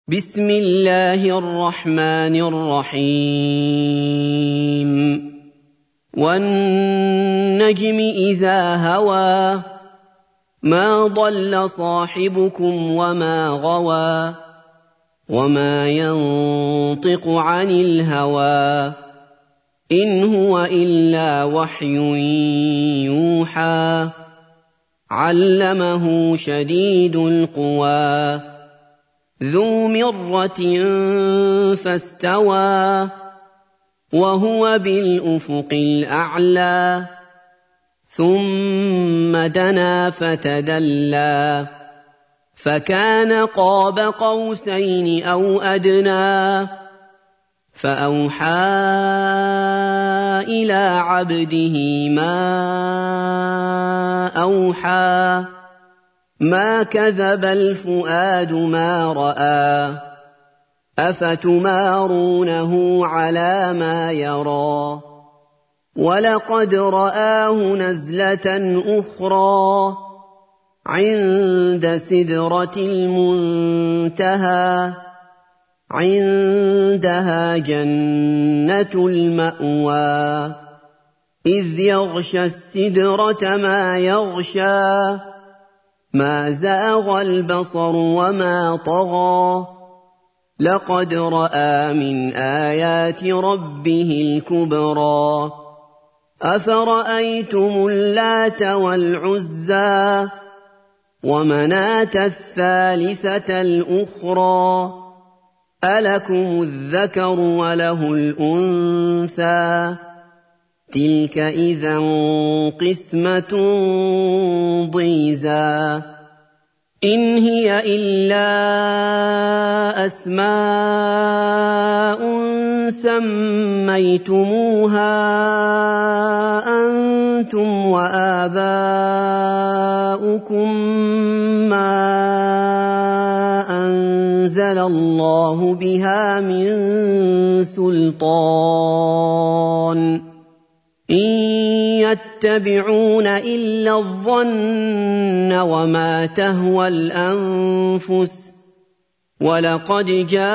بسم الله الرحمن الرحيم والنجم إذا هوى ما ضل صاحبكم وما غوى وما ينطق عن الهوى إن هو إلا وحي يوحى علمه شديد القوى ذو مرة فاستوى وهو بالأفق الأعلى ثم دنا فتدلى فكان قاب قوسين أو أدنى فأوحى إلى عبده ما أوحى ما كذب الفؤاد ما رأى أفتمارونه على ما يرى ولقد رآه نزلة أخرى عند سدرة المنتهى عندها جنة المأوى إذ يغشى السدرة ما يغشى ما زاغ البصر وما طغى لقد رأى من آيات ربه الكبرى أفرأيتم اللات والعزى ومناة الثالثة الأخرى ألكم الذكر وله الأنثى تلك إذا قسمة ضيزى إن هي إلا أسماء سميتموها أنتم وآباؤكم ما أنزل الله بها من سلطان إن يتبعون إلا الظن وما تهوى الأنفس ولقد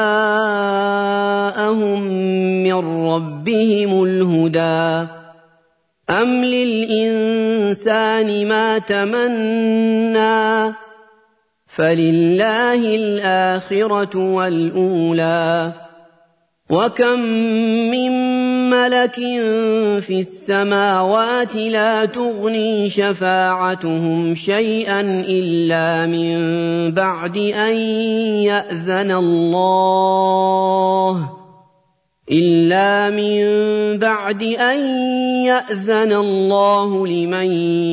جاءهم من ربهم الهدى أم للإنسان ما تمنى فلله الآخرة والأولى وكم من ملك في السماوات لا تغني شفاعتهم شيئا إلا من بعد أن يأذن الله لمن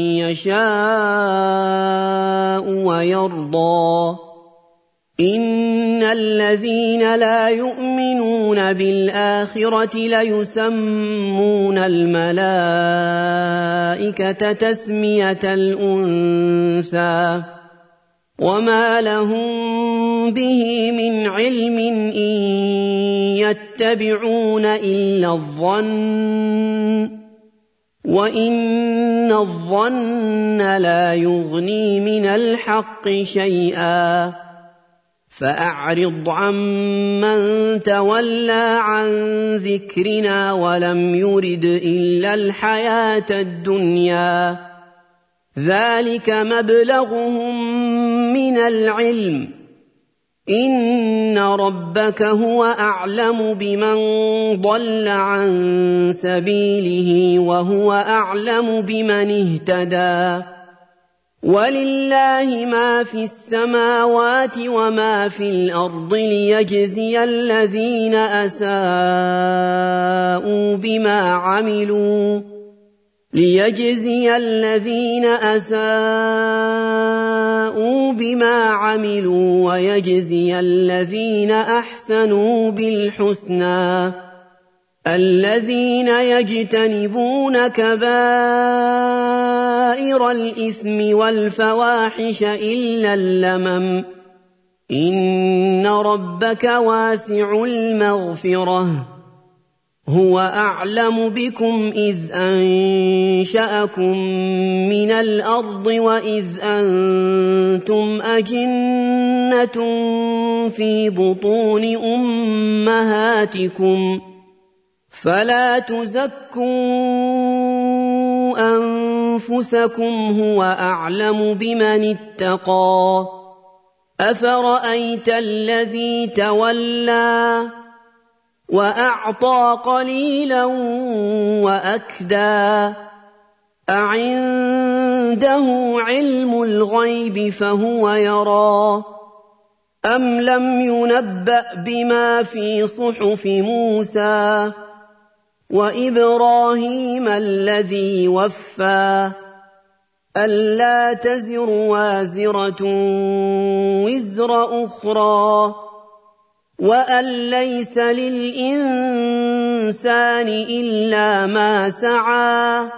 يشاء ويرضى إن الذين لا يؤمنون بالآخرة ليسمون الملائكة تسمية الأنثى وما لهم به من علم إن يتبعون إلا الظن وإن الظن لا يغني من الحق شيئا فأعرض عمن تولى عن ذكرنا ولم يرد إلا الحياة الدنيا ذلك مبلغهم من العلم إن ربك هو أعلم بمن ضل عن سبيله وهو أعلم بمن اهتدى ولله ما في السماوات وما في الأرض ليجزي الذين أساءوا بما عملوا ويجزي الذين أحسنوا بالحسنى الذين يجتنبون كبائر الإثم والفواحش إلا اللمم إن ربك واسع المغفرة هو أعلم بكم إذ أنشأكم من الأرض وإذ أنتم أجنة في بطون أمهاتكم فلا تزكوا أنفسكم هو أعلم بمن اتقى أفرأيت الذي تولى وأعطى قليلا وأكدى أعنده علم الغيب فهو يرى أم لم ينبأ بما في صحف موسى وإبراهيم الذي وفى ألا تزر وازرة وزر أخرى وأن ليس للإنسان إلا ما سعى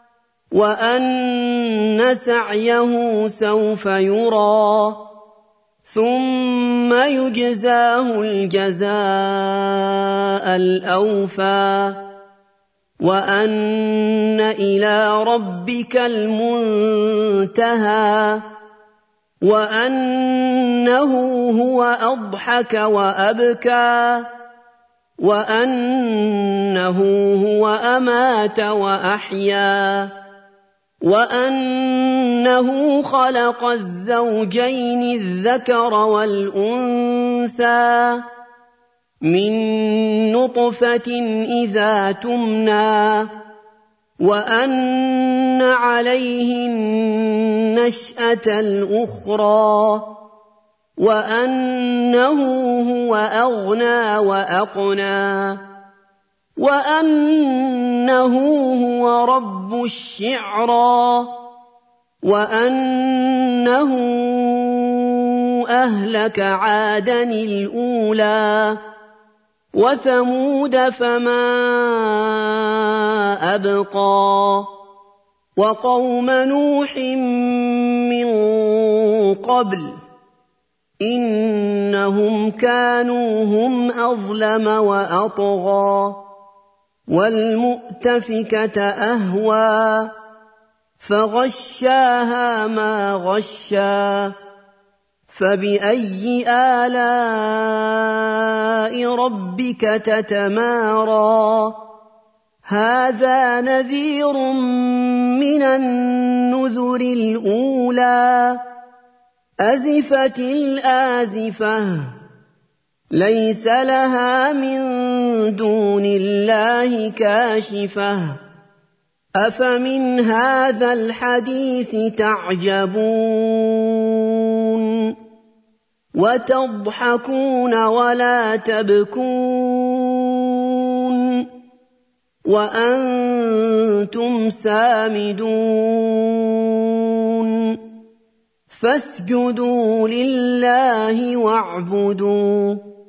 وأن سعيه سوف يرى ثم يجزاه الجزاء الأوفى وأن إلى ربك المنتهى وأنه هو أضحك وأبكى وأنه هو أمات وأحيا وأنه خلق الزوجين الذكر والأنثى من نطفة إذا تمنى وأن عليه النشأة الأخرى وأنه هو أغنى وأقنى وأنه هو رب الشعرى وأنه أهلك عادا الأولى وثمود فما أبقى وقوم نوح من قبل إنهم كانوا هم أظلم وأطغى والمؤتفكة أهوى فغشاها ما غشا فبأي آلاء ربك تتمارى هذا نذير من النذر الأولى أزفت الآزفة ليس لها من دون الله كاشفة أفمن هذا الحديث تعجبون وتضحكون ولا تبكون وأنتم سامدون فاسجدوا لله واعبدوا